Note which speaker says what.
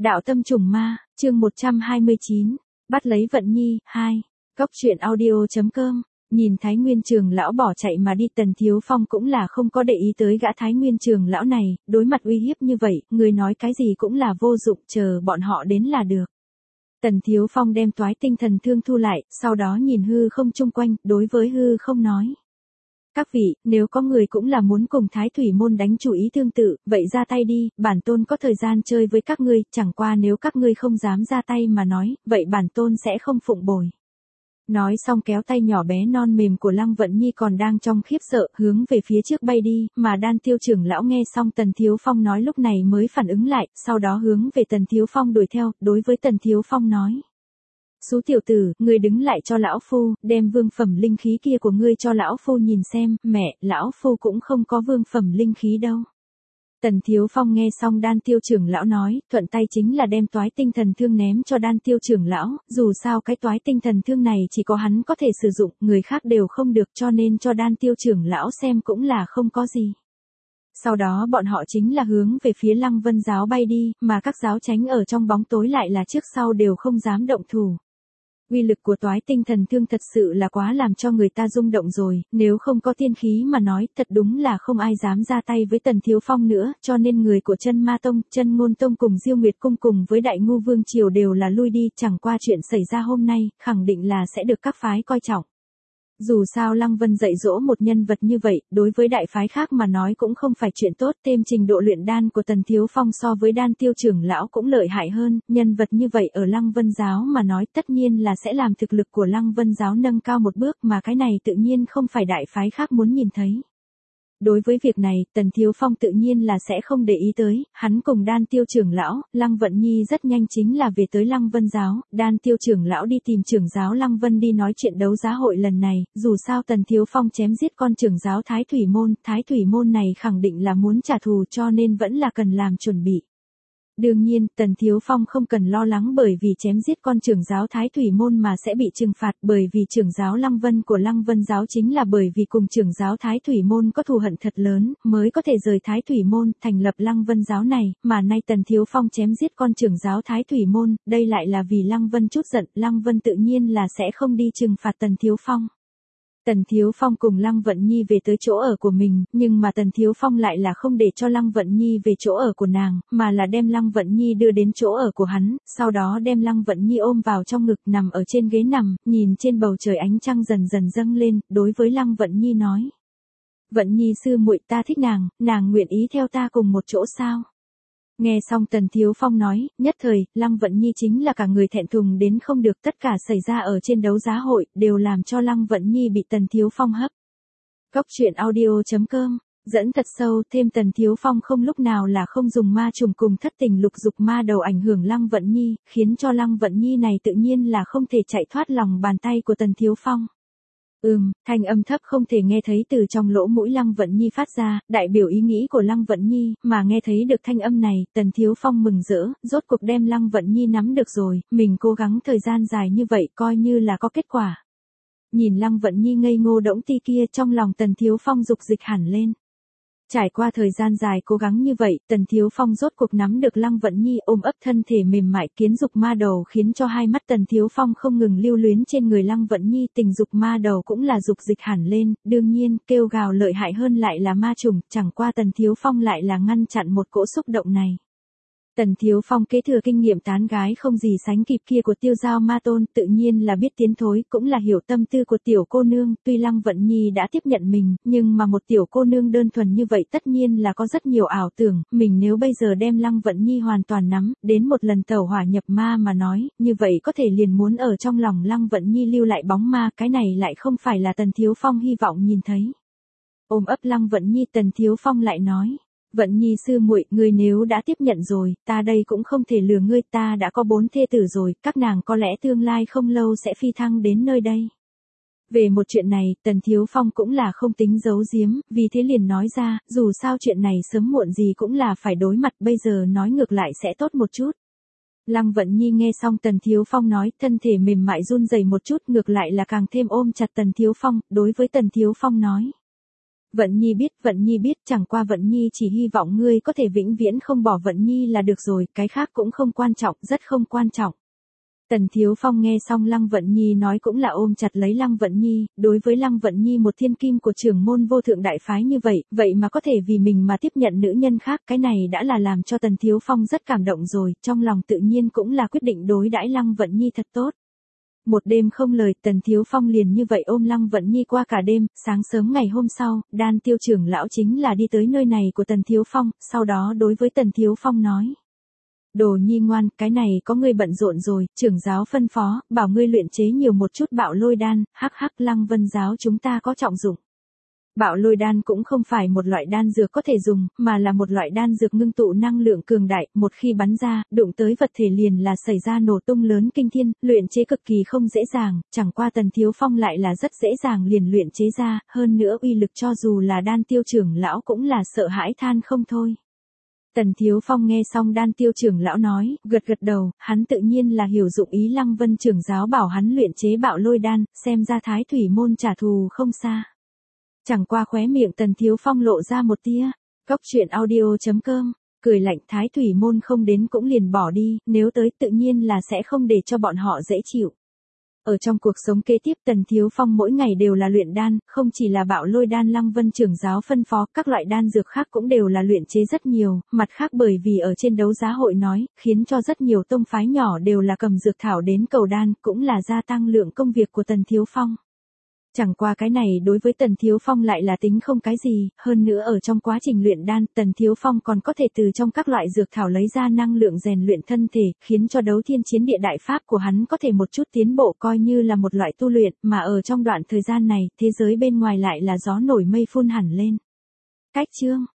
Speaker 1: Đạo tâm trùng ma, chương 129, bắt lấy Vận Nhi, 2. Cốc truyện audio.com. Nhìn Thái Nguyên Trường lão bỏ chạy mà đi, Tần Thiếu Phong cũng là không có để ý tới gã Thái Nguyên Trường lão này, đối mặt uy hiếp như vậy, người nói cái gì cũng là vô dụng, chờ bọn họ đến là được. Tần Thiếu Phong đem toái tinh thần thương thu lại, sau đó nhìn hư không chung quanh, đối với hư không nói. Các vị, nếu có người cũng là muốn cùng Thái Thủy Môn đánh chủ ý tương tự, vậy ra tay đi, bản tôn có thời gian chơi với các ngươi, chẳng qua nếu các ngươi không dám ra tay mà nói, vậy bản tôn sẽ không phụng bồi. Nói xong kéo tay nhỏ bé non mềm của Lăng Vận Nhi còn đang trong khiếp sợ, hướng về phía trước bay đi, mà Đan Tiêu trưởng lão nghe xong Tần Thiếu Phong nói lúc này mới phản ứng lại, sau đó hướng về Tần Thiếu Phong đuổi theo, đối với Tần Thiếu Phong nói. Sú tiểu tử, ngươi đứng lại cho lão phu, đem vương phẩm linh khí kia của ngươi cho lão phu nhìn xem, mẹ, lão phu cũng không có vương phẩm linh khí đâu. Tần Thiếu Phong nghe xong Đan Tiêu trưởng lão nói, thuận tay chính là đem toái tinh thần thương ném cho Đan Tiêu trưởng lão, dù sao cái toái tinh thần thương này chỉ có hắn có thể sử dụng, người khác đều không được, cho nên cho Đan Tiêu trưởng lão xem cũng là không có gì. Sau đó bọn họ chính là hướng về phía Lăng Vân giáo bay đi, mà các giáo tránh ở trong bóng tối lại là trước sau đều không dám động thủ. Uy lực của toái tinh thần thương thật sự là quá làm cho người ta rung động rồi, nếu không có tiên khí mà nói, thật đúng là không ai dám ra tay với Tần Thiếu Phong nữa, cho nên người của Chân Ma Tông, Chân Ngôn Tông cùng Diêu Nguyệt Cung cùng với Đại Ngu Vương Triều đều là lui đi, chẳng qua chuyện xảy ra hôm nay, khẳng định là sẽ được các phái coi trọng. Dù sao Lăng Vân dạy dỗ một nhân vật như vậy, đối với đại phái khác mà nói cũng không phải chuyện tốt, thêm trình độ luyện đan của Tần Thiếu Phong so với Đan Tiêu trưởng lão cũng lợi hại hơn, nhân vật như vậy ở Lăng Vân giáo mà nói tất nhiên là sẽ làm thực lực của Lăng Vân giáo nâng cao một bước, mà cái này tự nhiên không phải đại phái khác muốn nhìn thấy. Đối với việc này, Tần Thiếu Phong tự nhiên là sẽ không để ý tới, hắn cùng Đan Tiêu trưởng lão, Lăng Vận Nhi rất nhanh chính là về tới Lăng Vân giáo, Đan Tiêu trưởng lão đi tìm trưởng giáo Lăng Vân đi nói chuyện đấu giá hội lần này, dù sao Tần Thiếu Phong chém giết con trưởng giáo Thái Thủy Môn này khẳng định là muốn trả thù cho nên vẫn là cần làm chuẩn bị. Đương nhiên, Tần Thiếu Phong không cần lo lắng bởi vì chém giết con trưởng giáo Thái Thủy Môn mà sẽ bị trừng phạt, bởi vì trưởng giáo Lăng Vân của Lăng Vân giáo chính là bởi vì cùng trưởng giáo Thái Thủy Môn có thù hận thật lớn, mới có thể rời Thái Thủy Môn, thành lập Lăng Vân giáo này, mà nay Tần Thiếu Phong chém giết con trưởng giáo Thái Thủy Môn, đây lại là vì Lăng Vân chút giận, Lăng Vân tự nhiên là sẽ không đi trừng phạt Tần Thiếu Phong. Tần Thiếu Phong cùng Lăng Vận Nhi về tới chỗ ở của mình, nhưng mà Tần Thiếu Phong lại là không để cho Lăng Vận Nhi về chỗ ở của nàng, mà là đem Lăng Vận Nhi đưa đến chỗ ở của hắn, sau đó đem Lăng Vận Nhi ôm vào trong ngực nằm ở trên ghế nằm, nhìn trên bầu trời ánh trăng dần dần dâng lên, đối với Lăng Vận Nhi nói. Vận Nhi sư muội, ta thích nàng nguyện ý theo ta cùng một chỗ sao? Nghe xong Tần Thiếu Phong nói, nhất thời, Lăng Vận Nhi chính là cả người thẹn thùng đến không được, tất cả xảy ra ở trên đấu giá hội, đều làm cho Lăng Vận Nhi bị Tần Thiếu Phong hấp. Cốc truyện audio.com, dẫn thật sâu, thêm Tần Thiếu Phong không lúc nào là không dùng ma trùng cùng thất tình lục dục ma đầu ảnh hưởng Lăng Vận Nhi, khiến cho Lăng Vận Nhi này tự nhiên là không thể chạy thoát lòng bàn tay của Tần Thiếu Phong. Thanh âm thấp không thể nghe thấy từ trong lỗ mũi Lăng Vận Nhi phát ra, đại biểu ý nghĩ của Lăng Vận Nhi, mà nghe thấy được thanh âm này, Tần Thiếu Phong mừng rỡ, rốt cuộc đem Lăng Vận Nhi nắm được rồi, mình cố gắng thời gian dài như vậy coi như là có kết quả. Nhìn Lăng Vận Nhi ngây ngô đỗng ti kia, trong lòng Tần Thiếu Phong dục dịch hẳn lên. Trải qua thời gian dài cố gắng như vậy, Tần Thiếu Phong rốt cuộc nắm được Lăng Vận Nhi, ôm ấp thân thể mềm mại kiến dục ma đầu khiến cho hai mắt Tần Thiếu Phong không ngừng lưu luyến trên người Lăng Vận Nhi, tình dục ma đầu cũng là dục dịch hẳn lên, đương nhiên, kêu gào lợi hại hơn lại là ma trùng, chẳng qua Tần Thiếu Phong lại là ngăn chặn một cỗ xúc động này. Tần Thiếu Phong kế thừa kinh nghiệm tán gái không gì sánh kịp kia của Tiêu Giao Ma Tôn, tự nhiên là biết tiến thối, cũng là hiểu tâm tư của tiểu cô nương, tuy Lăng Vận Nhi đã tiếp nhận mình, nhưng mà một tiểu cô nương đơn thuần như vậy tất nhiên là có rất nhiều ảo tưởng, mình nếu bây giờ đem Lăng Vận Nhi hoàn toàn nắm, đến một lần tẩu hỏa nhập ma mà nói, như vậy có thể liền muốn ở trong lòng Lăng Vận Nhi lưu lại bóng ma, cái này lại không phải là Tần Thiếu Phong hy vọng nhìn thấy. Ôm ấp Lăng Vận Nhi, Tần Thiếu Phong lại nói. Vận Nhi sư muội, ngươi nếu đã tiếp nhận rồi, ta đây cũng không thể lừa ngươi, ta đã có 4 thê tử rồi, các nàng có lẽ tương lai không lâu sẽ phi thăng đến nơi đây. Về một chuyện này, Tần Thiếu Phong cũng là không tính giấu giếm, vì thế liền nói ra, dù sao chuyện này sớm muộn gì cũng là phải đối mặt, bây giờ nói ngược lại sẽ tốt một chút. Lăng Vận Nhi nghe xong Tần Thiếu Phong nói, thân thể mềm mại run rẩy một chút, ngược lại là càng thêm ôm chặt Tần Thiếu Phong, đối với Tần Thiếu Phong nói. Vận Nhi biết, chẳng qua Vận Nhi chỉ hy vọng ngươi có thể vĩnh viễn không bỏ Vận Nhi là được rồi, cái khác cũng không quan trọng, rất không quan trọng. Tần Thiếu Phong nghe xong Lăng Vận Nhi nói cũng là ôm chặt lấy Lăng Vận Nhi, đối với Lăng Vận Nhi một thiên kim của trưởng môn vô thượng đại phái như vậy, vậy mà có thể vì mình mà tiếp nhận nữ nhân khác, cái này đã là làm cho Tần Thiếu Phong rất cảm động rồi, trong lòng tự nhiên cũng là quyết định đối đãi Lăng Vận Nhi thật tốt. Một đêm không lời, Tần Thiếu Phong liền như vậy ôm Lăng Vận Nhi qua cả đêm, sáng sớm ngày hôm sau, Đan Tiêu trưởng lão chính là đi tới nơi này của Tần Thiếu Phong, sau đó đối với Tần Thiếu Phong nói. Đồ Nhi ngoan, cái này có ngươi bận rộn rồi, trưởng giáo phân phó, bảo ngươi luyện chế nhiều một chút bạo lôi đan, hắc hắc Lăng Vân giáo chúng ta có trọng dụng. Bạo lôi đan cũng không phải một loại đan dược có thể dùng, mà là một loại đan dược ngưng tụ năng lượng cường đại, một khi bắn ra, đụng tới vật thể liền là xảy ra nổ tung lớn kinh thiên, luyện chế cực kỳ không dễ dàng, chẳng qua Tần Thiếu Phong lại là rất dễ dàng liền luyện chế ra, hơn nữa uy lực cho dù là Đan Tiêu trưởng lão cũng là sợ hãi than không thôi. Tần Thiếu Phong nghe xong Đan Tiêu trưởng lão nói, gật gật đầu, hắn tự nhiên là hiểu dụng ý Lăng Vân trưởng giáo bảo hắn luyện chế bạo lôi đan, xem ra Thái Thủy môn trả thù không xa. Chẳng qua khóe miệng Tần Thiếu Phong lộ ra một tia, cóc truyện audio.com, cười lạnh Thái Thủy môn không đến cũng liền bỏ đi, nếu tới tự nhiên là sẽ không để cho bọn họ dễ chịu. Ở trong cuộc sống kế tiếp Tần Thiếu Phong mỗi ngày đều là luyện đan, không chỉ là bạo lôi đan Lăng Vân trưởng giáo phân phó, các loại đan dược khác cũng đều là luyện chế rất nhiều, mặt khác bởi vì ở trên đấu giá hội nói, khiến cho rất nhiều tông phái nhỏ đều là cầm dược thảo đến cầu đan, cũng là gia tăng lượng công việc của Tần Thiếu Phong. Chẳng qua cái này đối với Tần Thiếu Phong lại là tính không cái gì, hơn nữa ở trong quá trình luyện đan, Tần Thiếu Phong còn có thể từ trong các loại dược thảo lấy ra năng lượng rèn luyện thân thể, khiến cho đấu thiên chiến địa đại pháp của hắn có thể một chút tiến bộ coi như là một loại tu luyện, mà ở trong đoạn thời gian này, thế giới bên ngoài lại là gió nổi mây phun hẳn lên. Cách chương